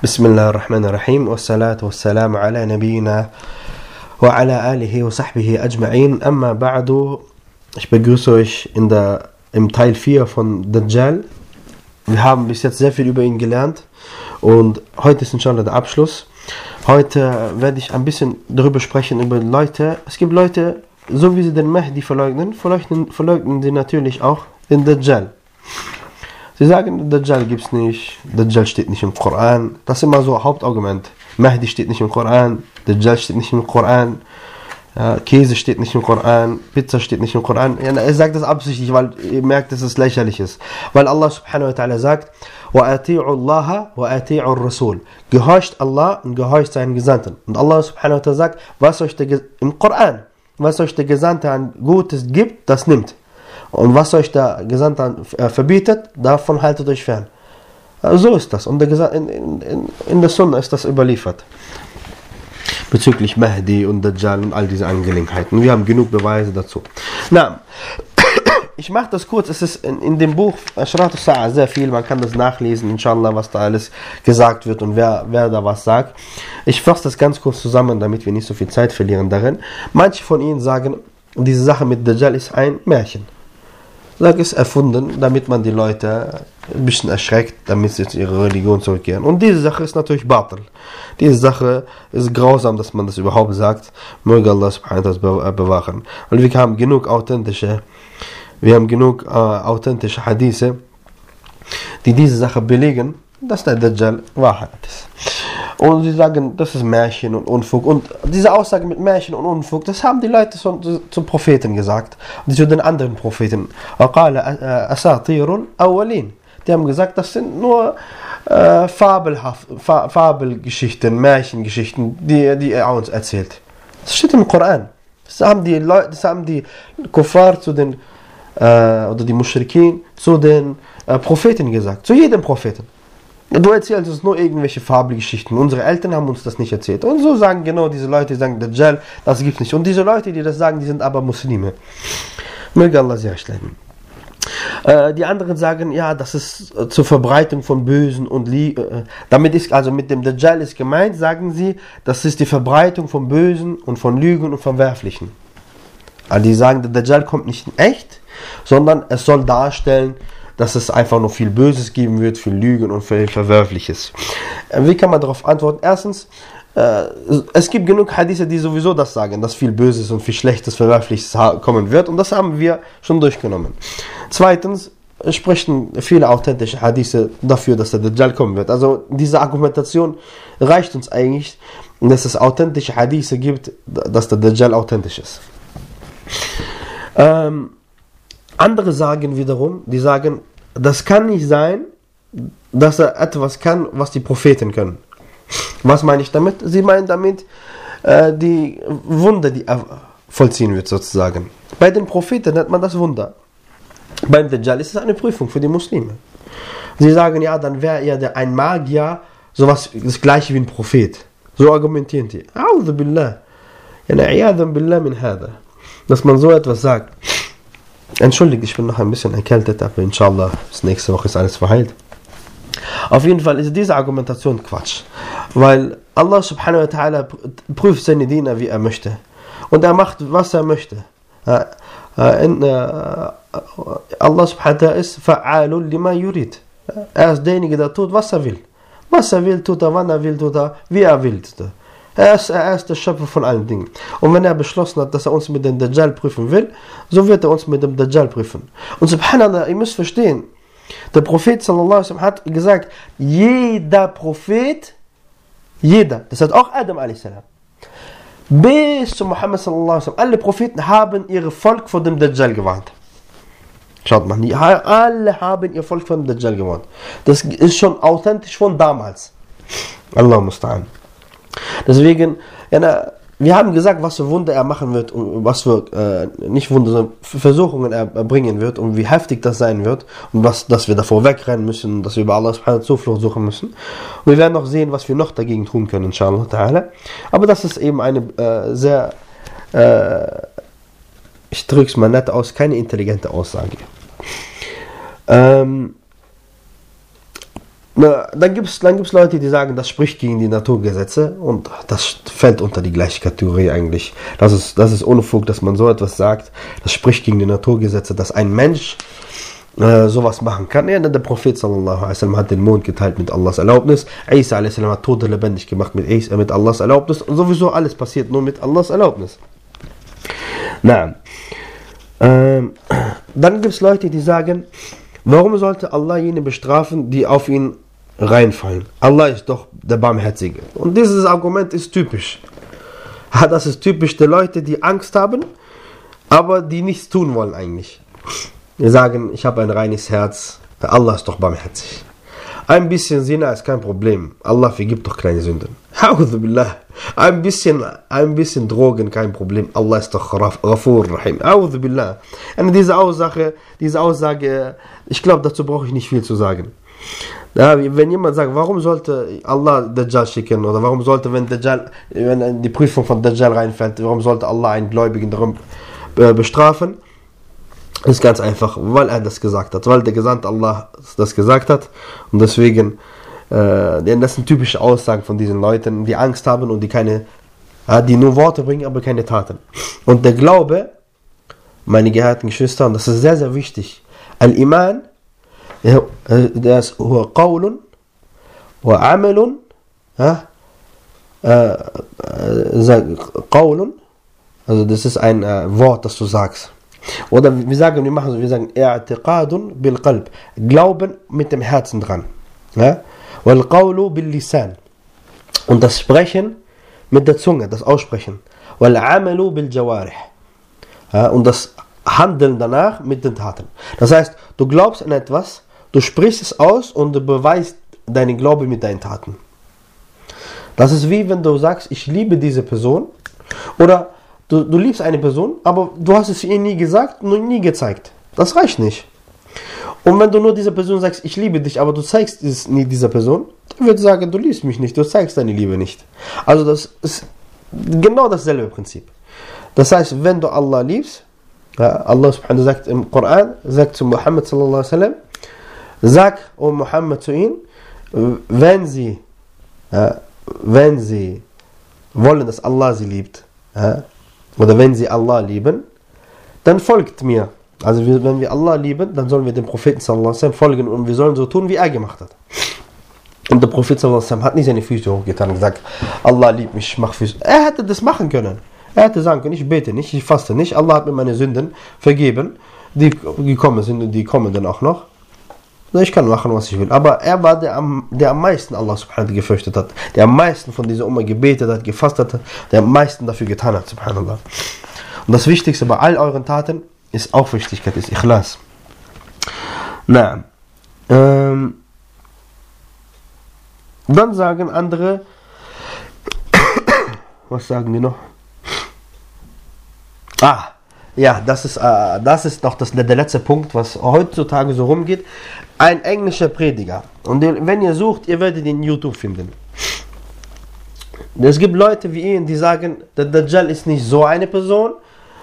Bismillahirrahmanirrahim. Wassalatu wassalamu ala nabiyyina wa ala alihi wa sahbihi ajma'in. Amma ba'du. Ich begrüße euch im Teil 4 von Dajjal. Wir haben bis jetzt sehr viel über ihn gelernt und heute ist inshallah der Abschluss. Heute werde ich ein bisschen darüber sprechen, über Leute. Es gibt Leute, so wie sie den Mahdi verleugnen sie natürlich auch den Dajjal. Sie sagen, Dajjal gibt es nicht, Dajjal steht nicht im Koran. Das ist immer so ein Hauptargument. Mahdi steht nicht im Koran, Dajjal steht nicht im Koran, Käse steht nicht im Koran, Pizza steht nicht im Koran. Er sagt das absichtlich, weil ihr merkt, dass es lächerlich ist. Weil Allah subhanahu wa ta'ala sagt, وَأَطِيعُوا اللَّهَ وَأَطِيعُوا الرَّسُولَ. Gehorcht Allah und gehorcht seinen Gesandten. Und Allah subhanahu wa ta'ala sagt, was euch im Koran, was euch der Gesandte an Gutes gibt, das nimmt. Und was euch der Gesandte verbietet, davon haltet euch fern. So ist das. Und in der Sunna ist das überliefert. Bezüglich Mahdi und Dajjal und all diese Angelegenheiten. Wir haben genug Beweise dazu. Na, ich mache das kurz. Es ist in dem Buch Ashrat al-Sa'a sehr viel. Man kann das nachlesen, inshallah, was da alles gesagt wird und wer da was sagt. Ich fasse das ganz kurz zusammen, damit wir nicht so viel Zeit verlieren darin. Manche von ihnen sagen, diese Sache mit Dajjal ist ein Märchen. Das ist erfunden, damit man die Leute ein bisschen erschreckt, damit sie zu ihrer Religion zurückkehren. Und diese Sache ist natürlich Batil. Diese Sache ist grausam, dass man das überhaupt sagt. Möge Allah subhanahu wa ta'ala bewahren. Und wir haben genug authentische Hadithe, die diese Sache belegen, dass der Dajjal Wahrheit ist. Und sie sagen, das ist Märchen und Unfug. Und diese Aussage mit Märchen und Unfug, das haben die Leute zum Propheten gesagt. Und zu den anderen Propheten. Die haben gesagt, das sind nur Fabelgeschichten, Märchengeschichten, die er uns erzählt. Das steht im Koran. Das haben die Kuffar oder die Muschrikin zu den Propheten gesagt. Zu jedem Propheten. Du erzählst uns nur irgendwelche Fabelgeschichten. Unsere Eltern haben uns das nicht erzählt. Und so sagen genau diese Leute, die sagen, Dajjal, das gibt es nicht. Und diese Leute, die das sagen, die sind aber Muslime. Möge Allah sie recht leiten. Die anderen sagen, ja, das ist zur Verbreitung von Bösen und damit ist, also mit dem Dajjal ist gemeint, sagen sie, das ist die Verbreitung von Bösen und von Lügen und von Verwerflichen. Also die sagen, der Dajjal kommt nicht in echt, sondern es soll darstellen, dass es einfach noch viel Böses geben wird, viel Lügen und viel Verwerfliches. Wie kann man darauf antworten? Erstens, es gibt genug Hadithe, die sowieso das sagen, dass viel Böses und viel Schlechtes, Verwerfliches kommen wird, und das haben wir schon durchgenommen. Zweitens, sprechen viele authentische Hadithe dafür, dass der Dajjal kommen wird. Also diese Argumentation reicht uns eigentlich, dass es authentische Hadithe gibt, dass der Dajjal authentisch ist. Andere sagen wiederum, die sagen, das kann nicht sein, dass er etwas kann, was die Propheten können. Was meine ich damit? Sie meinen damit die Wunder, die er vollziehen wird sozusagen. Bei den Propheten nennt man das Wunder. Beim Dajjal ist es eine Prüfung für die Muslime. Sie sagen, ja, dann wäre er ein Magier, sowas das gleiche wie ein Prophet. So argumentieren die. A'udhu billah. Billah min hada. Dass man so etwas sagt. Entschuldigt, ich bin noch ein bisschen erkältet, aber inshallah, bis nächste Woche ist alles verheilt. Auf jeden Fall ist diese Argumentation Quatsch. Weil Allah subhanahu wa ta'ala prüft seine Diener, wie er möchte. Und er macht, was er möchte. Allah subhanahu wa ta'ala ist fa'alun lima yurid. Er ist derjenige, der tut, was er will. Was er will, tut er, wann er will, tut er, wie er will. Er ist der Schöpfer von allen Dingen. Und wenn er beschlossen hat, dass er uns mit dem Dajjal prüfen will, so wird er uns mit dem Dajjal prüfen. Und subhanallah, ihr müsst verstehen, der Prophet sallallahu alaihi wasallam hat gesagt, jeder Prophet, das hat auch Adam a.s. bis zu Muhammad sallallahu alaihi wasallam, alle Propheten haben ihr Volk vor dem Dajjal gewarnt. Schaut mal, alle haben ihr Volk vor dem Dajjal gewarnt. Das ist schon authentisch von damals. Allah musta'an. Deswegen, wir haben gesagt, was für Wunder er machen wird und was für, nicht Wunder, sondern Versuchungen er bringen wird und wie heftig das sein wird und dass wir davor wegrennen müssen, dass wir über Allah subhanahu wa ta'ala Zuflucht suchen müssen. Und wir werden noch sehen, was wir noch dagegen tun können, inshallah ta'ala. Aber das ist eben eine sehr, ich drücke es mal nett aus, keine intelligente Aussage. Dann gibt's Leute, die sagen, das spricht gegen die Naturgesetze und das fällt unter die gleiche Kategorie eigentlich. Das ist Unfug, dass man so etwas sagt. Das spricht gegen die Naturgesetze, dass ein Mensch sowas machen kann. Ja, der Prophet sallallahu alaihi wasallam hat den Mond geteilt mit Allahs Erlaubnis. Isa alaihi wasallam hat Tote lebendig gemacht mit Allahs Erlaubnis. Und sowieso alles passiert nur mit Allahs Erlaubnis. Na, dann gibt es Leute, die sagen, warum sollte Allah jene bestrafen, die auf ihn reinfallen? Allah ist doch der Barmherzige. Und dieses Argument ist typisch. Das ist typisch der Leute, die Angst haben, aber die nichts tun wollen eigentlich. Die sagen, ich habe ein reines Herz, Allah ist doch barmherzig. Ein bisschen Sina ist kein Problem. Allah vergibt doch kleine Sünden. Ein bisschen Drogen, kein Problem. Allah ist doch Ghafur Rahim. Und diese Aussage, ich glaube, dazu brauche ich nicht viel zu sagen. Ja, wenn jemand sagt, warum sollte Allah Dajjal schicken, oder warum sollte, wenn die Prüfung von Dajjal reinfällt, warum sollte Allah einen Gläubigen darum bestrafen? Ist ganz einfach, weil er das gesagt hat, weil der Gesandte Allah das gesagt hat. Und deswegen, das sind typische Aussagen von diesen Leuten, die Angst haben und die nur Worte bringen, aber keine Taten. Und der Glaube, meine geehrten Geschwister, und das ist sehr, sehr wichtig, Al-Iman, das ist Qawlun wa Amalun, Qawlun, also das ist ein Wort, das du sagst. Oder wir sagen I'tiqadun bil Qalb, Glauben mit dem Herzen dran. Wal Qawlu bil Lisan, und das Sprechen mit der Zunge, das Aussprechen. Wal Amalu bil Jawarih, und das Handeln danach mit den Taten. Das heißt, du glaubst an etwas, du sprichst es aus und du beweist deinen Glauben mit deinen Taten. Das ist wie wenn du sagst, ich liebe diese Person, oder du liebst eine Person, aber du hast es ihr nie gesagt, nur nie gezeigt. Das reicht nicht. Und wenn du nur dieser Person sagst, ich liebe dich, aber du zeigst es nie dieser Person, dann wird sagen, du liebst mich nicht, du zeigst deine Liebe nicht. Also das ist genau dasselbe Prinzip. Das heißt, wenn du Allah liebst, Allah subhanahu sagt im Koran, sagt zu Muhammad sallallahu alaihi wasallam, sag, O Muhammad, zu ihm, wenn sie wollen, dass Allah sie liebt, oder wenn sie Allah lieben, dann folgt mir. Also wenn wir Allah lieben, dann sollen wir dem Propheten sallallahu alaihi wasallam folgen und wir sollen so tun, wie er gemacht hat. Und der Prophet sallallahu alaihi wasallam hat nicht seine Füße hochgetan und gesagt, Allah liebt mich, ich mache Füße. Er hätte das machen können. Er hätte sagen können, ich bete nicht, ich faste nicht, Allah hat mir meine Sünden vergeben, die gekommen sind und die kommen dann auch noch. Ich kann machen, was ich will. Aber er war der am meisten Allah subhanahu gefürchtet hat, der am meisten von dieser Umma gebetet hat, gefastet hat, der am meisten dafür getan hat, subhanallah. Und das Wichtigste bei all euren Taten ist Aufrichtigkeit, ist Ikhlas. Na, dann sagen andere, was sagen die noch? Ja, das ist noch der letzte Punkt, was heutzutage so rumgeht. Ein englischer Prediger. Und wenn ihr sucht, ihr werdet ihn in YouTube finden. Es gibt Leute wie ihn, die sagen, der Dajjal ist nicht so eine Person,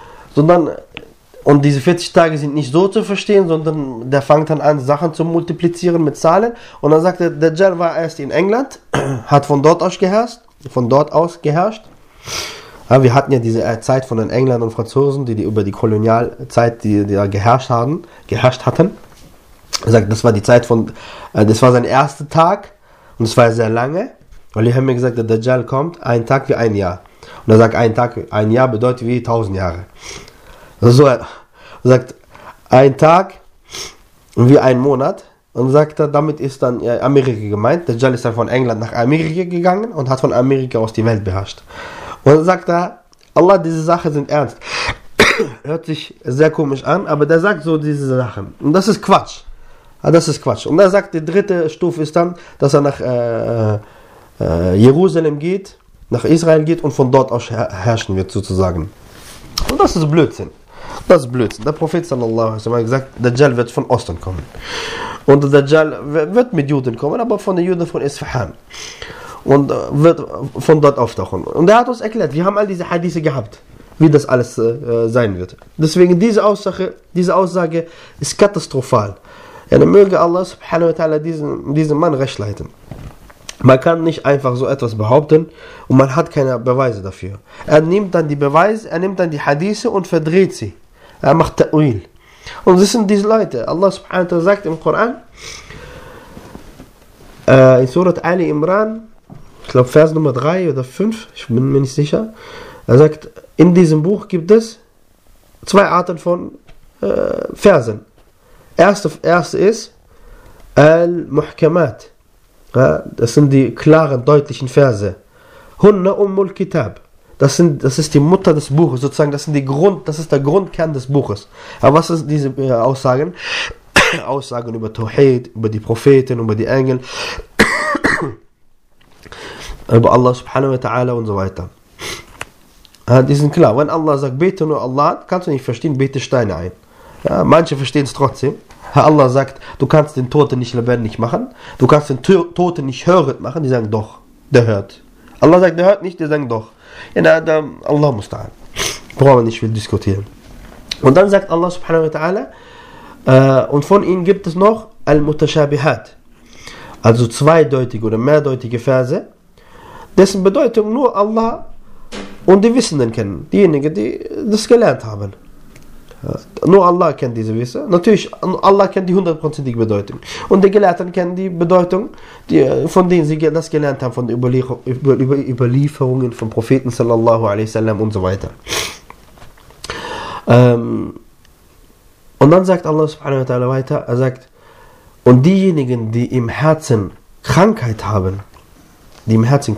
und diese 40 Tage sind nicht so zu verstehen, sondern der fängt dann an, Sachen zu multiplizieren mit Zahlen. Und dann sagt er, der Dajjal war erst in England, hat von dort aus geherrscht. Ja, wir hatten ja diese Zeit von den Engländern und Franzosen, die über die Kolonialzeit, die da geherrscht hatten. Er sagt, das war die Zeit das war sein erster Tag und es war sehr lange, weil die haben mir gesagt, der Dajjal kommt, ein Tag wie ein Jahr. Und er sagt, ein Jahr bedeutet wie 1000 Jahre. Also er sagt, ein Tag wie ein Monat, und sagt er, damit ist dann Amerika gemeint. Dajjal ist dann von England nach Amerika gegangen und hat von Amerika aus die Welt beherrscht. Und dann sagt er, Allah, diese Sachen sind ernst. Hört sich sehr komisch an, aber der sagt so diese Sachen. Und das ist Quatsch. Das ist Quatsch. Und er sagt, die dritte Stufe ist dann, dass er nach Jerusalem geht, nach Israel geht und von dort aus herrschen wird, sozusagen. Und das ist Blödsinn. Das ist Blödsinn. Der Prophet sallallahu alaihi wasallam hat gesagt, Dajjal wird von Osten kommen. Und der Dajjal wird mit Juden kommen, aber von den Juden von Isfahan. Und wird von dort auftauchen. Und er hat uns erklärt, wir haben all diese Hadithe gehabt, wie das alles sein wird. Deswegen diese Aussage ist katastrophal. Ja, dann möge Allah subhanahu wa ta'ala diesen Mann recht leiten. Man kann nicht einfach so etwas behaupten und man hat keine Beweise dafür. Er nimmt dann die Beweise, er nimmt dann die Hadithe und verdreht sie. Er macht Ta'wil. Und das sind diese Leute. Allah subhanahu wa ta'ala sagt im Koran, in Surat Ali Imran, ich glaube Vers Nummer 3 oder 5, ich bin mir nicht sicher, er sagt, in diesem Buch gibt es 2 Arten von Versen. Erste ist Al-Muhkamat. Ja, das sind die klaren, deutlichen Verse. Hunna Ummul Kitab. Das ist die Mutter des Buches, sozusagen, das ist der Grundkern des Buches. Aber was sind diese Aussagen? Aussagen über Tawhid, über die Propheten, über die Engel, über Allah subhanahu wa ta'ala und so weiter. Ja, die sind klar. Wenn Allah sagt, bete nur Allah, kannst du nicht verstehen, bete Steine ein. Ja, manche verstehen es trotzdem. Allah sagt, du kannst den Toten nicht lebendig machen, du kannst den Toten nicht hörend machen, die sagen doch, der hört. Allah sagt, der hört nicht, die sagen doch. Ja, Allah muss da. Brauchen wir nicht viel diskutieren. Und dann sagt Allah subhanahu wa ta'ala, und von ihnen gibt es noch Al-Mutashabihat, also zweideutige oder mehrdeutige Verse, dessen Bedeutung nur Allah und die Wissenden kennen, diejenigen, die das gelernt haben. Nur Allah kennt diese Wissen. Natürlich, Allah kennt die 100%ige Bedeutung. Und die Gelehrten kennen die Bedeutung, von denen sie das gelernt haben, von den Überlieferungen von Propheten sallallahu alaihi wasallam und so weiter. Und dann sagt Allah subhanahu wa ta'ala weiter, er sagt, und diejenigen, die im Herzen Krankheit haben, sie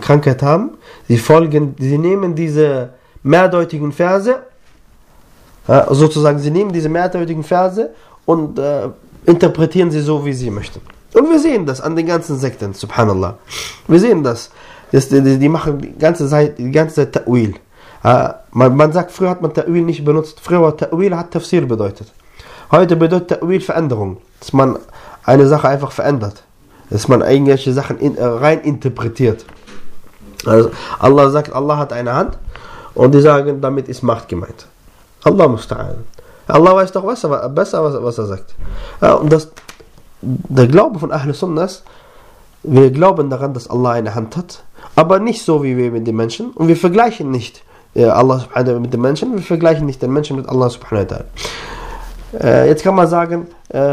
nehmen diese mehrdeutigen Verse, sozusagen, sie nehmen diese mehrdeutigen Verse und interpretieren sie so, wie sie möchten. Und wir sehen das an den ganzen Sekten, subhanallah. Wir sehen das. Die machen die ganze Zeit Ta'wil. Man sagt, früher hat man Ta'wil nicht benutzt. Früher Ta'wil hat Tafsir bedeutet. Heute bedeutet Ta'wil Veränderung. Dass man eine Sache einfach verändert. Dass man irgendwelche Sachen rein interpretiert. Also Allah sagt, Allah hat eine Hand und die sagen, damit ist Macht gemeint. Allah musta'an. Allah weiß doch besser, was er sagt. Und der Glaube von Ahl Sunnah ist, wir glauben daran, dass Allah eine Hand hat, aber nicht so wie wir mit den Menschen. Und wir vergleichen nicht Allah subhanahu wa ta'ala mit den Menschen, wir vergleichen nicht den Menschen mit Allah subhanahu wa ta'ala. Jetzt kann man sagen,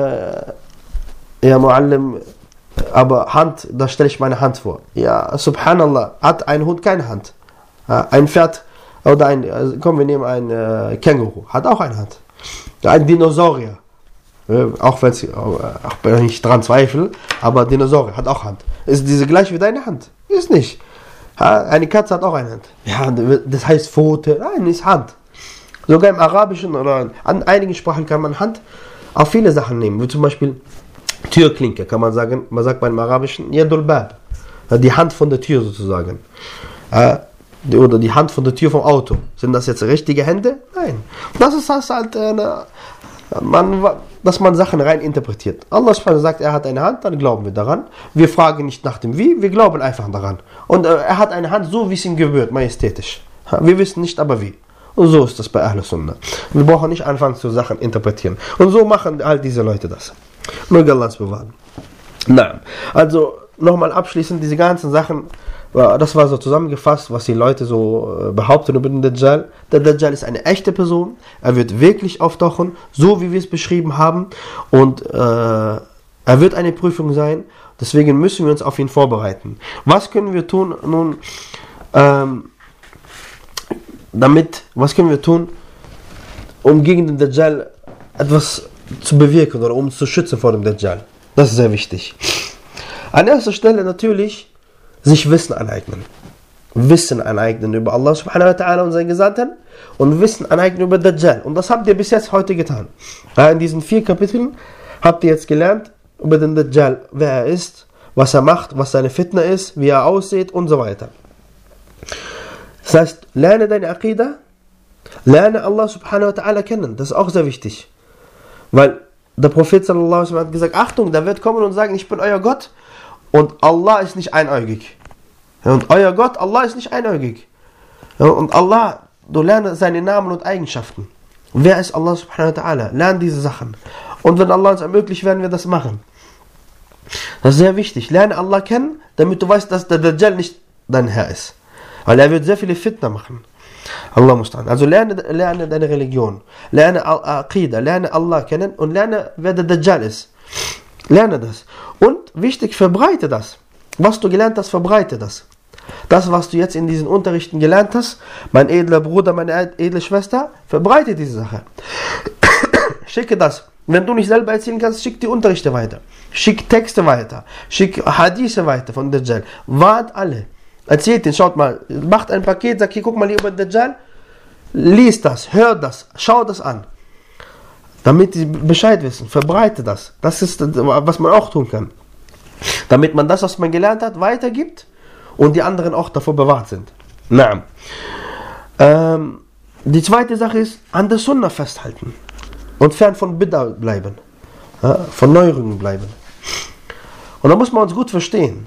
ja Muallim, aber Hand, da stelle ich meine Hand vor. Ja, subhanallah, hat ein Hund keine Hand. Ein Pferd oder wir nehmen ein Känguru, hat auch eine Hand. Ein Dinosaurier, auch wenn ich dran zweifle, aber Dinosaurier hat auch Hand. Ist diese gleich wie deine Hand? Ist nicht. Eine Katze hat auch eine Hand. Ja, das heißt Pfote, nein, ist Hand. Sogar im Arabischen oder an einigen Sprachen kann man Hand auf viele Sachen nehmen, wie zum Beispiel Türklinke, kann man sagen, man sagt beim Arabischen Yadul Bab, die Hand von der Tür sozusagen. Oder die Hand von der Tür vom Auto. Sind das jetzt richtige Hände? Nein. Das ist halt dass man Sachen rein interpretiert. Allah sagt, er hat eine Hand, dann glauben wir daran. Wir fragen nicht nach dem Wie, wir glauben einfach daran. Und er hat eine Hand, so wie es ihm gebührt, majestätisch. Wir wissen nicht aber wie. Und so ist das bei Ahl Sunnah. Wir brauchen nicht anfangen zu Sachen interpretieren. Und so machen halt diese Leute das. Möge Allah uns bewahren. Nein. Also nochmal abschließend, diese ganzen Sachen, das war so zusammengefasst, was die Leute so behaupten über den Dajjal. Der Dajjal ist eine echte Person. Er wird wirklich auftauchen, so wie wir es beschrieben haben. Und er wird eine Prüfung sein. Deswegen müssen wir uns auf ihn vorbereiten. Was können wir tun nun, was können wir tun, um gegen den Dajjal etwas zu bewirken oder um uns zu schützen vor dem Dajjal? Das ist sehr wichtig. An erster Stelle natürlich sich Wissen aneignen. Wissen aneignen über Allah subhanahu wa ta'ala und seinen Gesandten und Wissen aneignen über Dajjal. Und das habt ihr bis jetzt heute getan. In diesen 4 Kapiteln habt ihr jetzt gelernt über den Dajjal, wer er ist, was er macht, was seine Fitna ist, wie er aussieht und so weiter. Das heißt, lerne deine Aqidah, lerne Allah subhanahu wa ta'ala kennen. Das ist auch sehr wichtig. Weil der Prophet sallallahu alaihi wasallam hat gesagt, Achtung, der wird kommen und sagen, ich bin euer Gott und Allah ist nicht einäugig. Und euer Gott, Allah ist nicht einäugig. Und Allah, du lerne seine Namen und Eigenschaften. Wer ist Allah subhanahu wa ta'ala? Lerne diese Sachen. Und wenn Allah uns ermöglicht, werden wir das machen. Das ist sehr wichtig. Lerne Allah kennen, damit du weißt, dass der Dajjal nicht dein Herr ist. Weil er wird sehr viele Fitna machen. Allah muss dran. Also lerne deine Religion. Lerne Aqidah. Lerne Allah kennen und lerne, wer der Dajjal ist. Lerne das. Und wichtig, verbreite das. Was du gelernt hast, verbreite das. Das, was du jetzt in diesen Unterrichten gelernt hast, mein edler Bruder, meine edle Schwester, verbreite diese Sache. Schicke das. Wenn du nicht selber erzählen kannst, schick die Unterrichte weiter. Schick Texte weiter. Schick Hadithe weiter von Dajjal. Warnt alle. Erzählt ihn, schaut mal. Macht ein Paket, sagt hier, guck mal hier über Dajjal. Lies das, hör das, schau das an. Damit die Bescheid wissen. Verbreite das. Das ist, was man auch tun kann. Damit man das, was man gelernt hat, weitergibt und die anderen auch davor bewahrt sind. Na. Die zweite Sache ist, an der Sunnah festhalten. Und fern von Bid'ah bleiben. Ja, von Neuerungen bleiben. Und da muss man uns gut verstehen.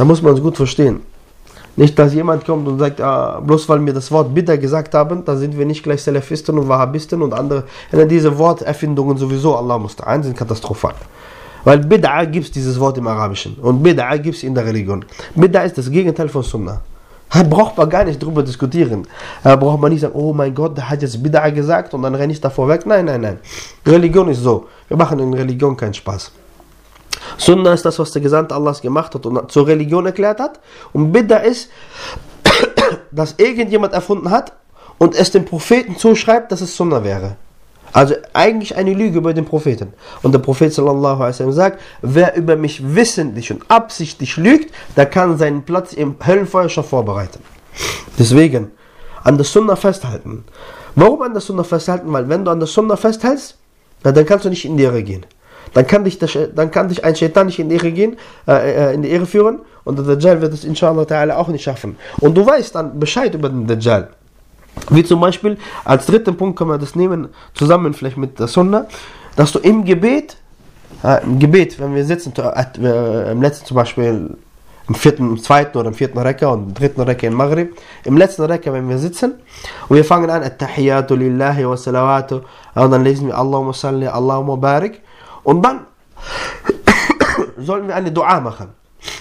Nicht, dass jemand kommt und sagt, bloß weil wir das Wort Bid'ah gesagt haben, dann sind wir nicht gleich Salafisten und Wahhabisten und andere. Diese Worterfindungen sowieso, Allah musta'an, sind katastrophal. Weil Bid'ah gibt es dieses Wort im Arabischen. Und Bid'ah gibt es in der Religion. Bid'ah ist das Gegenteil von Sunnah. Da braucht man gar nicht drüber diskutieren. Da braucht man nicht sagen, oh mein Gott, der hat jetzt Bid'ah gesagt und dann renne ich davor weg. Nein. Religion ist so. Wir machen in Religion keinen Spaß. Sunnah ist das, was der Gesandte Allahs gemacht hat und zur Religion erklärt hat. Und Bid'ah ist, dass irgendjemand erfunden hat und es dem Propheten zuschreibt, dass es Sunnah wäre. Also eigentlich eine Lüge über den Propheten. Und der Prophet sallallahu alaihi wasallam sagt, wer über mich wissentlich und absichtlich lügt, der kann seinen Platz im Höllenfeuer schon vorbereiten. Deswegen, an der Sunnah festhalten. Warum an der Sunnah festhalten? Weil wenn du an der Sunnah festhältst, dann kannst du nicht in die Irre gehen. Dann kann dich ein Shaitan nicht in die Irre führen und der Dajjal wird es inshallah ta'ala auch nicht schaffen. Und du weißt dann Bescheid über den Dajjal. Wie zum Beispiel, als dritten Punkt können wir das nehmen, zusammen vielleicht mit der Sunnah, dass du im Gebet, wenn wir sitzen, im letzten zum Beispiel, im zweiten oder im vierten Rekka und im dritten Rekka in Maghrib, im letzten Rekka, wenn wir sitzen, und wir fangen an, At-Tahiyatu lillahi wa salawatu, und dann lesen wir Allahumma salli, Allahumma barik, und dann sollen wir eine Dua machen.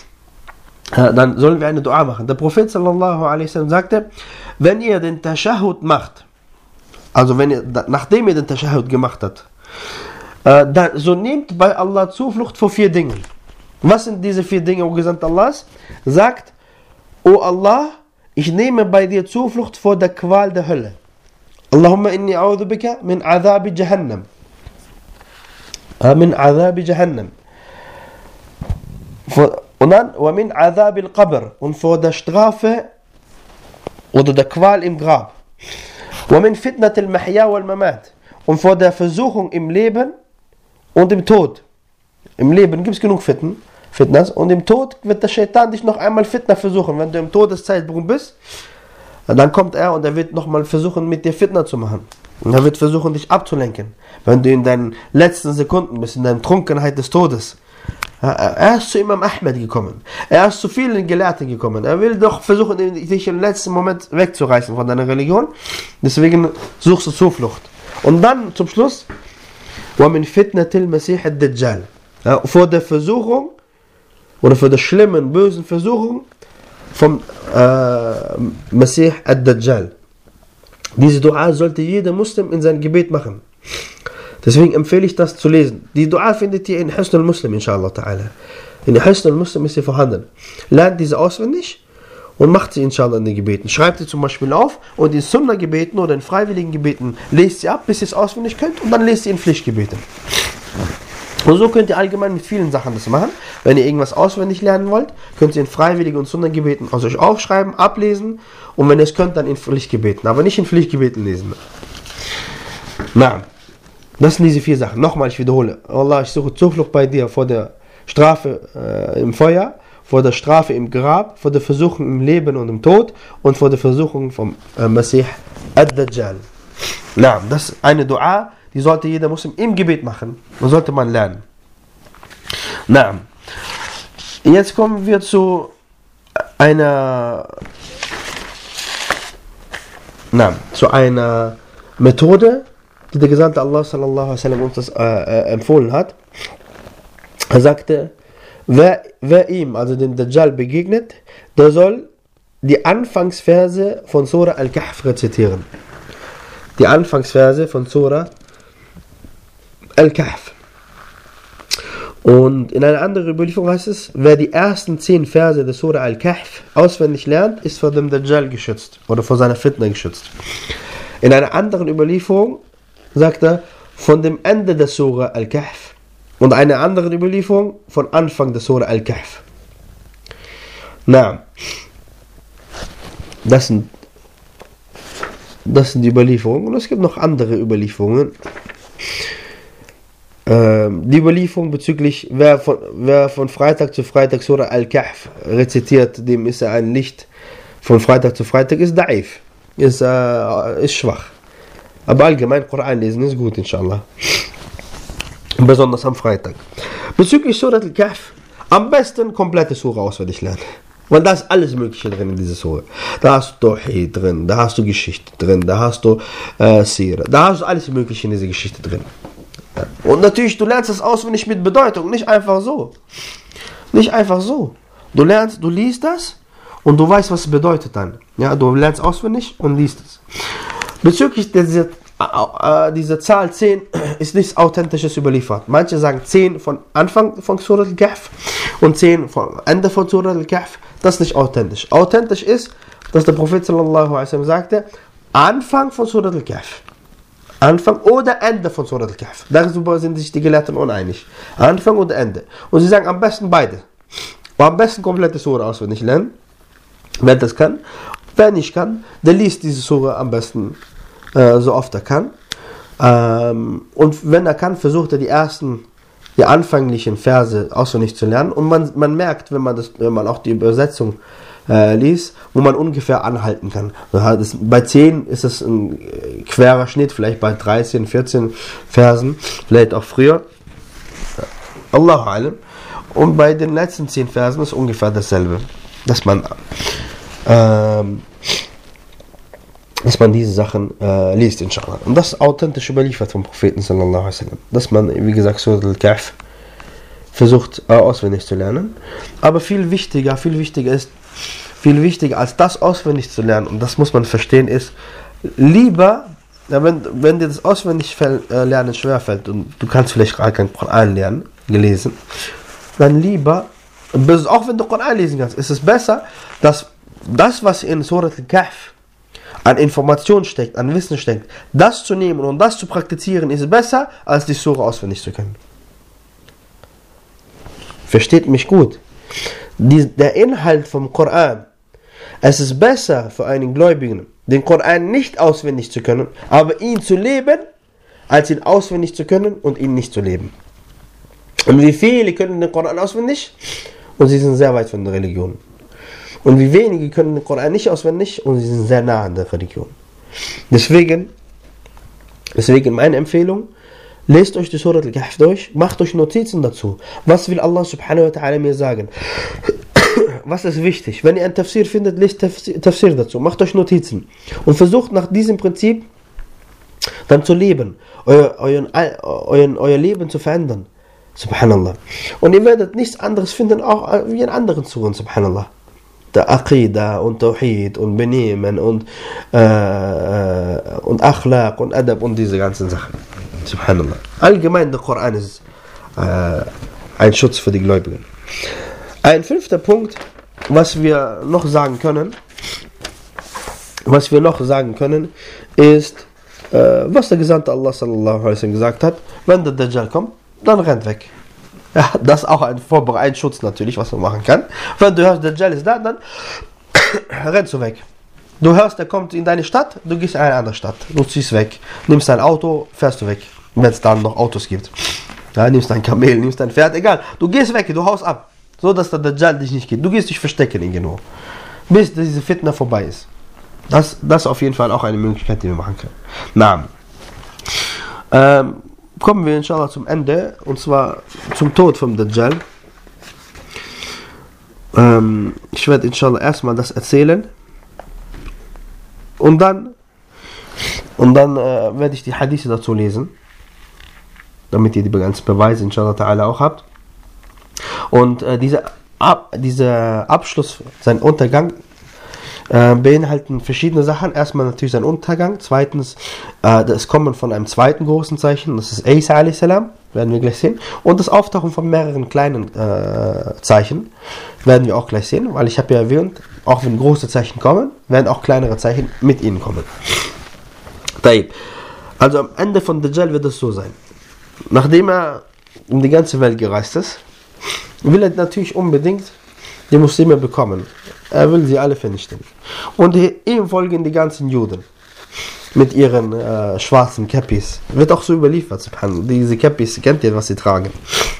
Der Prophet sallallahu alaihi wasallam sagte, wenn ihr den Tashahhud macht, also nachdem ihr den Tashahhud gemacht habt, dann so nehmt bei Allah Zuflucht vor 4 Dingen. Was sind diese 4 Dinge, o Gesandter Allahs? Sagt, O Allah, ich nehme bei dir Zuflucht vor der Qual der Hölle. Allahumma inni a'udhu bika min adhabi Jahannam. Min adhabi Jahannam. Und dann, wa min adhabi al-Qabr, und vor der Strafe oder der Qual im Grab. Wa min fitnat al-Mahya wal-Mamat, und vor der Versuchung im Leben und im Tod. Im Leben gibt es genug Fitnas, und im Tod wird der Shaitan dich noch einmal Fitna versuchen. Wenn du im Todeszeitpunkt bist, dann kommt er und er wird nochmal versuchen, mit dir Fitna zu machen. Und er wird versuchen, dich abzulenken. Wenn du in deinen letzten Sekunden bist, in deiner Trunkenheit des Todes. Er ist zu Imam Ahmed gekommen. Er ist zu vielen Gelehrten gekommen. Er will doch versuchen, dich im letzten Moment wegzureißen von deiner Religion. Deswegen suchst du Zuflucht. Und dann zum Schluss, وَمِنْ فِتْنَةِ الْمَسِيحِ الدَّجَّالِ, vor der Versuchung oder vor der schlimmen, bösen Versuchung vom Masih ad-Dajjal. Diese Dua sollte jeder Muslim in sein Gebet machen. Deswegen empfehle ich das zu lesen. Die Dua findet ihr in Hisn al-Muslim, inshallah ta'ala. In Hisn al-Muslim ist sie vorhanden. Lernt diese auswendig und macht sie inshallah in den Gebeten. Schreibt sie zum Beispiel auf und in Sunnah-Gebeten oder in freiwilligen Gebeten lest sie ab, bis ihr es auswendig könnt, und dann lest sie in Pflichtgebeten. Und so könnt ihr allgemein mit vielen Sachen das machen. Wenn ihr irgendwas auswendig lernen wollt, könnt ihr in freiwilligen und Sunnah-Gebeten aus euch aufschreiben, ablesen, und wenn ihr es könnt, dann in Pflichtgebeten. Aber nicht in Pflichtgebeten lesen. Na, das sind diese 4 Sachen. Nochmal, ich wiederhole. Allah, ich suche Zuflucht bei dir vor der Strafe im Feuer, vor der Strafe im Grab, vor der Versuchung im Leben und im Tod und vor der Versuchung vom Masih ad-Dajjal. Na, das ist eine Dua, die sollte jeder Muslim im Gebet machen. Das sollte man lernen. Na, jetzt kommen wir zu einer Methode, die der Gesandte Allah sallallahu alaihi wasallam uns das empfohlen hat. Er sagte, wer ihm, also dem Dajjal, begegnet, der soll die Anfangsverse von Surah Al-Kahf rezitieren. Die Anfangsverse von Surah Al-Kahf. Und in einer anderen Überlieferung heißt es, wer die ersten 10 Verse der Surah Al-Kahf auswendig lernt, ist vor dem Dajjal geschützt oder vor seiner Fitna geschützt. In einer anderen Überlieferung sagt er, von dem Ende der Surah Al-Kahf. Und eine andere Überlieferung von Anfang der Surah Al-Kahf. Na, das sind die Überlieferungen. Und es gibt noch andere Überlieferungen. Die Überlieferung bezüglich, wer von Freitag zu Freitag Surah Al-Kahf rezitiert, dem ist er ein Licht von Freitag zu Freitag, ist da'if, ist schwach. Aber allgemein Koran lesen ist gut, inshallah. Besonders am Freitag. Bezüglich Surah Al-Kahf, am besten komplette Surah auswendig lernen. Weil da ist alles Mögliche drin in dieser Surah. Da hast du Tawhid drin, da hast du Geschichte drin, da hast du Sira, da hast du alles Mögliche in dieser Geschichte drin. Und natürlich, du lernst es auswendig mit Bedeutung, nicht einfach so. Nicht einfach so. Du liest das und du weißt, was es bedeutet dann. Ja, du lernst auswendig und liest es. Bezüglich dieser Zahl 10 ist nichts Authentisches überliefert. Manche sagen 10 von Anfang von Surah Al-Kahf und 10 von Ende von Surah Al-Kahf. Das ist nicht authentisch. Authentisch ist, dass der Prophet sallallahu alaihi wasallam sagte, Anfang von Surah Al-Kahf. Anfang oder Ende von Surah Al-Kahf. Darüber sind sich die Gelehrten uneinig. Anfang oder Ende. Und sie sagen am besten beide. Und am besten komplette Surah auswendig lernen. Wer das kann. Wer nicht kann, der liest diese Surah am besten so oft er kann. Und wenn er kann, versucht er die anfänglichen Verse auswendig zu lernen. Und man merkt, wenn man auch die Übersetzung liest, wo man ungefähr anhalten kann. Bei 10 ist es ein querer Schnitt, vielleicht bei 13, 14 Versen, vielleicht auch früher. Allahu alam. Und bei den letzten 10 Versen ist ungefähr dasselbe. Dass man diese Sachen liest, inshallah. Und das ist authentisch überliefert vom Propheten sallallahu alaihi wasallam. Dass man, wie gesagt, Surah Al-Kahf versucht auswendig zu lernen. Aber viel wichtiger als das auswendig zu lernen, und das muss man verstehen, ist lieber, wenn dir das auswendig lernen schwerfällt und du kannst vielleicht gar kein Koran lernen, gelesen, dann lieber, auch wenn du Koran lesen kannst, ist es besser, dass das, was in Surah Al-Kahf an Informationen steckt, an Wissen steckt, das zu nehmen und das zu praktizieren, ist besser, als die Surah auswendig zu können. Versteht mich gut. Der Inhalt vom Koran, es ist besser für einen Gläubigen, den Koran nicht auswendig zu können, aber ihn zu leben, als ihn auswendig zu können und ihn nicht zu leben. Und wie viele können den Koran auswendig? Und sie sind sehr weit von der Religion. Und wie wenige können den Koran nicht auswendig und sie sind sehr nah an der Religion. Deswegen meine Empfehlung, lest euch die Surah Al-Kahf durch, macht euch Notizen dazu. Was will Allah subhanahu wa ta'ala mir sagen? Was ist wichtig? Wenn ihr ein Tafsir findet, lest Tafsir dazu. Macht euch Notizen. Und versucht nach diesem Prinzip dann zu leben. Euer Leben zu verändern. Subhanallah. Und ihr werdet nichts anderes finden, auch wie in anderen Suren, subhanallah. Der Aqidah und Tawhid und Benehmen und Akhlaq und Adab und diese ganzen Sachen. Subhanallah. Allgemein der Koran ist ein Schutz für die Gläubigen. Ein 5. Punkt, was wir noch sagen können, ist, was der Gesandte Allah sallallahu alaihi wasallam gesagt hat: Wenn der Dajjal kommt, dann rennt weg. Ja, das ist auch ein Schutz natürlich, was man machen kann. Wenn du hörst, der Dajjal ist da, dann rennst du weg. Du hörst, er kommt in deine Stadt, du gehst in eine andere Stadt. Du ziehst weg, nimmst dein Auto, fährst du weg. Wenn es dann noch Autos gibt. Ja, nimmst dein Kamel, nimmst dein Pferd, egal. Du gehst weg, du haust ab. So, dass der Dajjal dich nicht geht. Du gehst dich verstecken irgendwo. Bis diese Fitna vorbei ist. Das ist auf jeden Fall auch eine Möglichkeit, die wir machen können. Kommen wir inshallah zum Ende. Und zwar zum Tod vom Dajjal. Ich werde inshallah erstmal das erzählen. Und dann Und dann werde ich die Hadithe dazu lesen, damit ihr die ganzen Beweise inshallah ta'ala auch habt. Und dieser Abschluss, sein Untergang, beinhalten verschiedene Sachen. Erstmal natürlich sein Untergang. Zweitens, das Kommen von einem zweiten großen Zeichen, das ist Isa a.s., werden wir gleich sehen. Und das Auftauchen von mehreren kleinen Zeichen werden wir auch gleich sehen, weil ich habe ja erwähnt, auch wenn große Zeichen kommen, werden auch kleinere Zeichen mit ihnen kommen. Also am Ende von Dajjal wird es so sein. Nachdem er um die ganze Welt gereist ist, will er natürlich unbedingt die Muslime bekommen. Er will sie alle vernichten. Und ihm folgen die ganzen Juden mit ihren schwarzen Käppis. Wird auch so überliefert. Diese Käppis, kennt ihr, was sie tragen.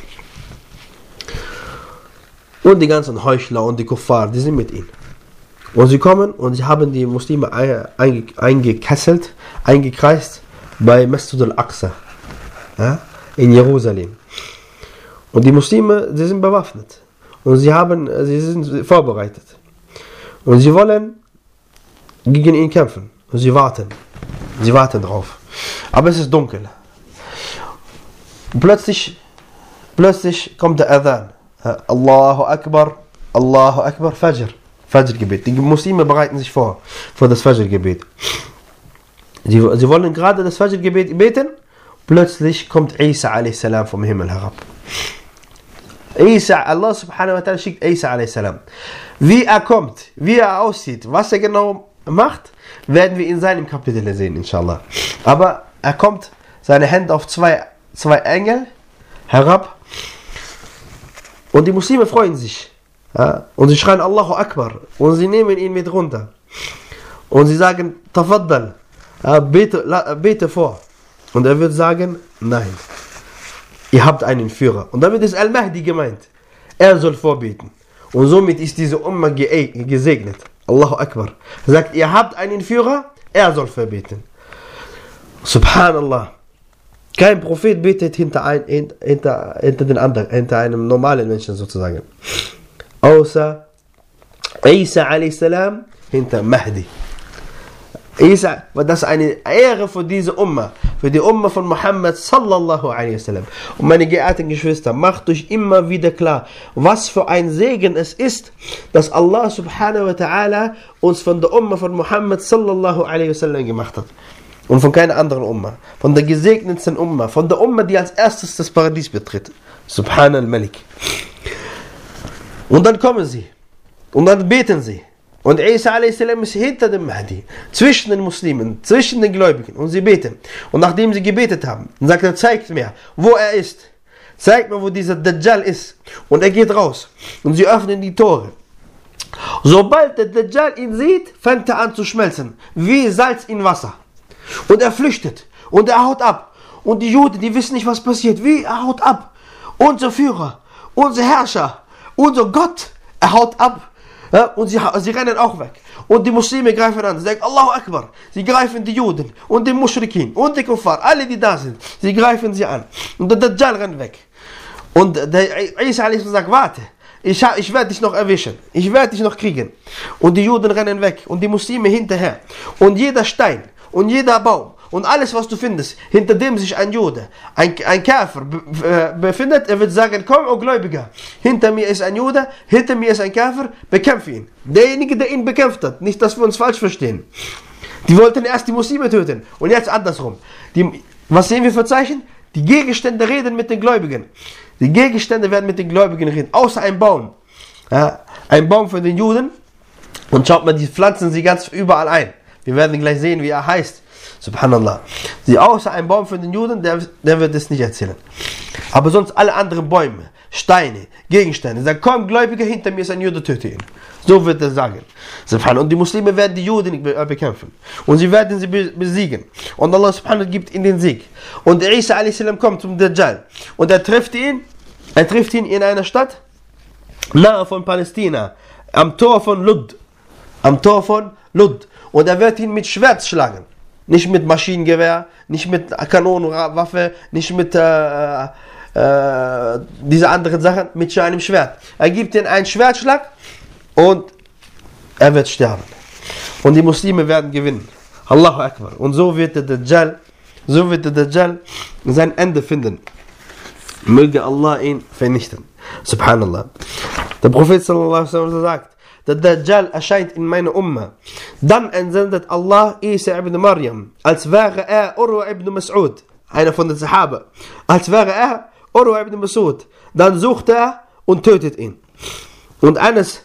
Und die ganzen Heuchler und die Kuffar, die sind mit ihm. Und sie kommen und sie haben die Muslime eingekesselt, eingekreist bei Masjid al-Aqsa, ja, in Jerusalem. Und die Muslime, sie sind bewaffnet. Und sie sind vorbereitet. Und sie wollen gegen ihn kämpfen. Und sie warten. Sie warten drauf. Aber es ist dunkel. Plötzlich kommt der Adhan. Allahu Akbar, Fajr. Fajr-Gebet. Die Muslime bereiten sich vor das Fajr-Gebet. Sie wollen gerade das Fajr-Gebet beten. Plötzlich kommt Isa a.s. vom Himmel herab. Allah subhanahu wa ta'ala schickt Isa a.s. Wie er kommt, wie er aussieht, was er genau macht, werden wir in seinem Kapitel sehen, inshallah. Aber er kommt, seine Hände auf zwei Engel herab und die Muslime freuen sich. Ja, und sie schreien Allahu Akbar und sie nehmen ihn mit runter. Und sie sagen, Tafaddal, bete vor. Und er wird sagen, nein, ihr habt einen Führer. Und damit ist Al-Mahdi gemeint. Er soll vorbeten. Und somit ist diese Umma gesegnet. Allahu Akbar. Er sagt, ihr habt einen Führer, er soll vorbeten. Subhanallah. Kein Prophet betet hinter einem normalen Menschen sozusagen. Außer Isa a.s. hinter Mahdi. Isa, das ist eine Ehre für diese Umma, für die Umma von Muhammad sallallahu alaihi wasallam. Und meine geehrten Geschwister, macht euch immer wieder klar, was für ein Segen es ist, dass Allah subhanahu wa ta'ala uns von der Umma von Muhammad sallallahu alaihi wasallam gemacht hat. Und von keiner anderen Umma. Von der gesegnetsten Umma. Von der Umma, die als erstes das Paradies betritt. Subhanal Malik. Und dann kommen sie. Und dann beten sie. Und Isa a.s. ist hinter dem Mahdi. Zwischen den Muslimen. Zwischen den Gläubigen. Und sie beten. Und nachdem sie gebetet haben, dann sagt er, zeigt mir, wo er ist. Zeigt mir, wo dieser Dajjal ist. Und er geht raus. Und sie öffnen die Tore. Sobald der Dajjal ihn sieht, fängt er an zu schmelzen. Wie Salz in Wasser. Und er flüchtet. Und er haut ab. Und die Juden, die wissen nicht, was passiert. Wie? Er haut ab. Unser Führer. Unser Herrscher. Unser Gott. Er haut ab. Ja, und sie rennen auch weg. Und die Muslime greifen an. Sie sagen, Allahu Akbar. Sie greifen die Juden. Und die Mushrikin. Und die Kuffar. Alle, die da sind. Sie greifen sie an. Und der Dajjal rennt weg. Und der Isa a.s. sagt, warte. Ich werde dich noch erwischen. Ich werde dich noch kriegen. Und die Juden rennen weg. Und die Muslime hinterher. Und jeder Stein. Und jeder Baum und alles, was du findest, hinter dem sich ein Jude, ein Käfer befindet, er wird sagen, komm, o Gläubiger, hinter mir ist ein Jude, hinter mir ist ein Käfer, bekämpfe ihn. Derjenige, der ihn bekämpft hat, nicht, dass wir uns falsch verstehen. Die wollten erst die Muslime töten und jetzt andersrum. Was sehen wir für Zeichen? Die Gegenstände reden mit den Gläubigen. Die Gegenstände werden mit den Gläubigen reden, außer ein Baum. Ja, ein Baum für den Juden. Und schaut mal, die pflanzen sie ganz überall ein. Wir werden gleich sehen, wie er heißt. Subhanallah. Sie außer ein Baum für den Juden, der wird es nicht erzählen. Aber sonst alle anderen Bäume, Steine, Gegenstände. Sagt, komm, Gläubiger, hinter mir ist ein Jude, töte ihn. So wird er sagen. Subhanallah. Und die Muslime werden die Juden bekämpfen. Und sie werden sie besiegen. Und Allah subhanahu gibt ihnen den Sieg. Und Isa a.s. kommt zum Dajjal. Und er trifft ihn in einer Stadt, nahe von Palästina, am Tor von Lud. Und er wird ihn mit Schwert schlagen. Nicht mit Maschinengewehr, nicht mit Kanonenwaffe, nicht mit dieser anderen Sachen, mit einem Schwert. Er gibt ihm einen Schwertschlag und er wird sterben. Und die Muslime werden gewinnen. Allahu Akbar. Und so wird der Dajjal sein Ende finden. Möge Allah ihn vernichten. Subhanallah. Der Prophet sallallahu alaihi wasallam sagt, der Dajjal erscheint in meiner Umma. Dann entsendet Allah Isa ibn Maryam, als wäre er Urwa ibn Mas'ud, einer von den Sahaba. Als wäre er Urwa ibn Mas'ud. Dann sucht er und tötet ihn. Und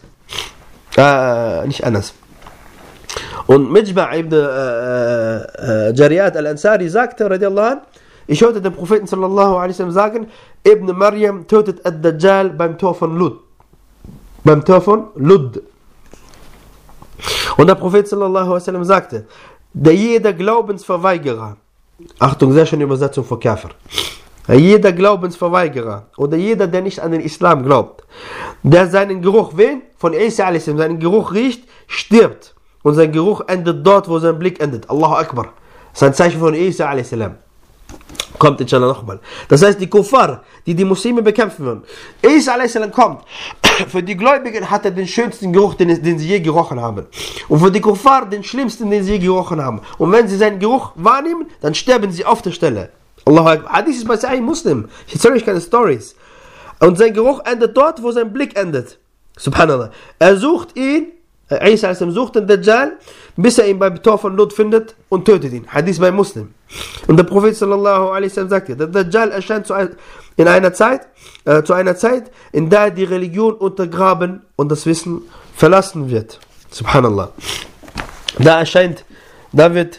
nicht Anas. Und Mijma' ibn Jariyat al-Ansari sagte, radiallahu anh, ich hörte den Propheten sallallahu alaihi wasallam sagen, Ibn Maryam tötet Ad-Dajjal beim Tor von Lud. Beim Tor von Lud. Und der Prophet sallallahu alaihi wasallam sagte, der jeder Glaubensverweigerer, Achtung, sehr schöne Übersetzung von Kafir, jeder Glaubensverweigerer oder jeder, der nicht an den Islam glaubt, der seinen Geruch von Isa a.s. seinen Geruch riecht, stirbt. Und sein Geruch endet dort, wo sein Blick endet. Allahu Akbar. Das ist ein Zeichen von Isa a.s. Kommt inshallah nochmal. Das heißt, die Kuffar, die Muslime bekämpfen würden. Isa a.s. kommt. Für die Gläubigen hat er den schönsten Geruch, den sie je gerochen haben. Und für die Kuffar den schlimmsten, den sie je gerochen haben. Und wenn sie seinen Geruch wahrnehmen, dann sterben sie auf der Stelle. Allahu Akbar. Hadith ist bei Sahih Muslim. Ich erzähle euch keine Stories. Und sein Geruch endet dort, wo sein Blick endet. Subhanallah. Er sucht ihn, Isa a.s. sucht den Dajjal, bis er ihn beim Tor von Lud findet und tötet ihn. Hadith bei Muslim. Und der Prophet sallallahu alaihi wasallam sagte, der Dajjal erscheint zu einer Zeit, in der die Religion untergraben und das Wissen verlassen wird. Subhanallah. Da wird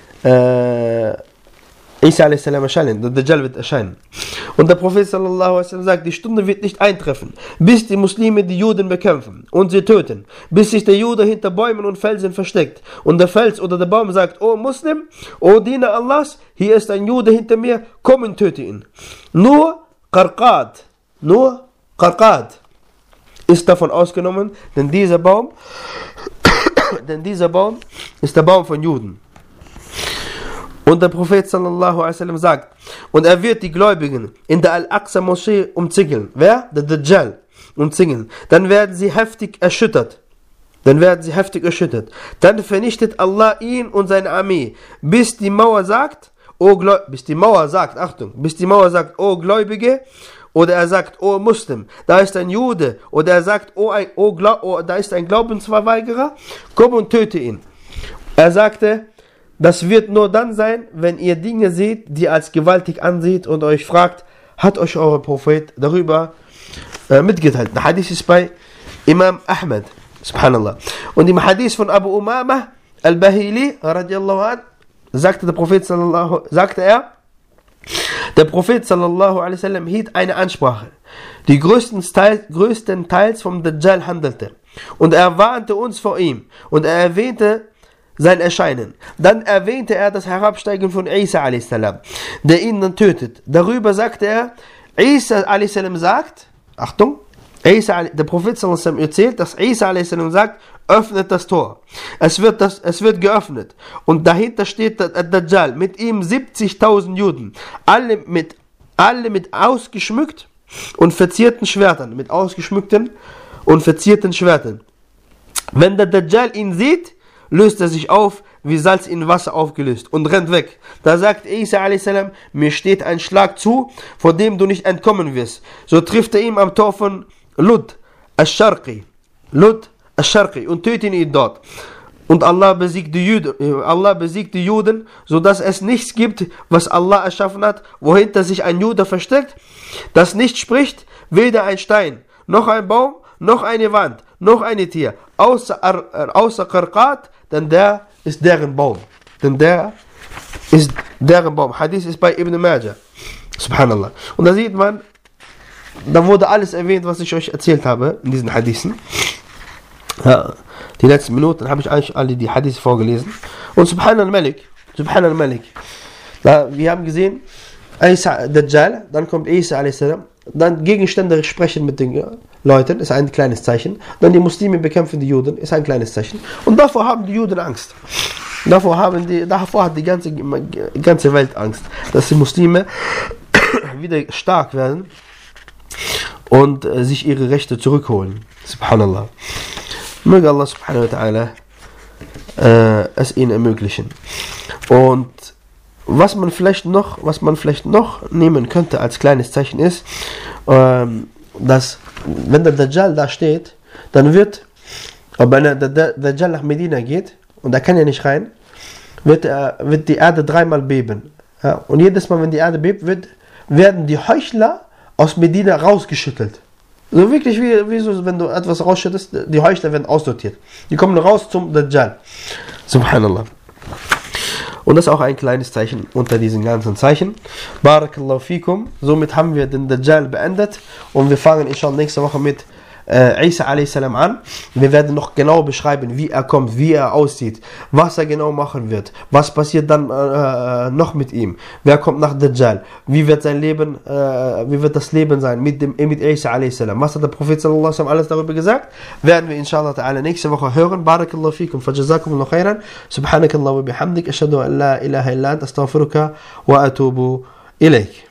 Isa a.s. erscheinen, der Dajjal wird erscheinen. Und der Prophet sallallahu alaihi wasallam sagt, die Stunde wird nicht eintreffen, bis die Muslime die Juden bekämpfen und sie töten, bis sich der Jude hinter Bäumen und Felsen versteckt und der Fels oder der Baum sagt, O Muslim, O Diener Allahs, hier ist ein Jude hinter mir, komm und töte ihn. Nur Qarqad ist davon ausgenommen, denn dieser Baum ist der Baum von Juden. Und der Prophet sallallahu alaihi wasallam sagt, und er wird die Gläubigen in der Al-Aqsa-Moschee umzingeln. Wer? Der Dajjal. Umzingeln. Dann werden sie heftig erschüttert. Dann vernichtet Allah ihn und seine Armee, bis die Mauer sagt, O Gläubige, oder er sagt, O Muslim, da ist ein Jude, oder er sagt, da ist ein Glaubensverweigerer, komm und töte ihn. Er sagte, das wird nur dann sein, wenn ihr Dinge seht, die ihr als gewaltig ansieht und euch fragt, hat euch euer Prophet darüber mitgeteilt. Der Hadith ist bei Imam Ahmed, subhanallah. Und im Hadith von Abu Umama al-Bahili, radiallahu an, sagte der Prophet sallallahu alaihi wasallam hielt eine Ansprache, die größtenteils vom Dajjal handelte. Und er warnte uns vor ihm und er erwähnte sein Erscheinen. Dann erwähnte er das Herabsteigen von Isa a.s., der ihn dann tötet. Darüber sagte er, Isa a.s. sagt, Achtung, der Prophet sallallahu erzählt, dass Isa a.s. sagt, öffnet das Tor. Es wird geöffnet. Und dahinter steht der Dajjal, mit ihm 70.000 Juden, alle mit ausgeschmückt und verzierten Schwertern, Wenn der Dajjal ihn sieht, löst er sich auf, wie Salz in Wasser aufgelöst und rennt weg. Da sagt Isa a.s., mir steht ein Schlag zu, vor dem du nicht entkommen wirst. So trifft er ihn am Tor von Lud al-Sharqi und tötet ihn dort. Und Allah besiegt die Juden, sodass es nichts gibt, was Allah erschaffen hat, wohinter sich ein Jude versteckt, das nicht spricht, weder ein Stein, noch ein Baum, noch eine Wand, noch ein Tier, außer Qarqad, denn der ist deren Baum. Hadith ist bei Ibn Majah. Subhanallah. Und da sieht man, da wurde alles erwähnt, was ich euch erzählt habe in diesen Hadithen. Ja, die letzten Minuten habe ich eigentlich alle die Hadith vorgelesen. Und Subhanal Malik. Wir haben gesehen, Isa Dajjal, dann kommt Isa a.s., dann Gegenstände sprechen mit den Leuten, ist ein kleines Zeichen. Dann die Muslime bekämpfen die Juden, ist ein kleines Zeichen. Und davor haben die Juden Angst. Davor hat die ganze Welt Angst, dass die Muslime wieder stark werden und sich ihre Rechte zurückholen. Subhanallah. Möge Allah subhanahu wa ta'ala es ihnen ermöglichen. Und was man vielleicht noch nehmen könnte als kleines Zeichen ist, dass wenn der Dajjal da steht, dann wird, wenn der Dajjal nach Medina geht, und er kann ja nicht rein, wird die Erde 3-mal beben. Ja? Und jedes Mal, wenn die Erde bebt, werden die Heuchler aus Medina rausgeschüttelt. So wirklich wie so, wenn du etwas rausschüttest, die Heuchler werden aussortiert. Die kommen raus zum Dajjal. Subhanallah. Und das ist auch ein kleines Zeichen unter diesen ganzen Zeichen. Barakallahu fikum. Somit haben wir den Dajjal beendet. Und wir fangen inshallah nächste Woche mit Isa a.s. an. Wir werden noch genau beschreiben, wie er kommt, wie er aussieht, was er genau machen wird, was passiert dann noch mit ihm, wer kommt nach Dajjal, wie wird das Leben sein mit Isa a.s. Was hat der Prophet sallallahu alaihi wasallam alles darüber gesagt, werden wir inshallah ta'ala nächste Woche hören. Barakallahu fikum, fajazakumullahu khairan, subhanakallahu wa bihamdik, ashhadu an la ilaha illa anta, astaghfiruka wa atubu ilayk.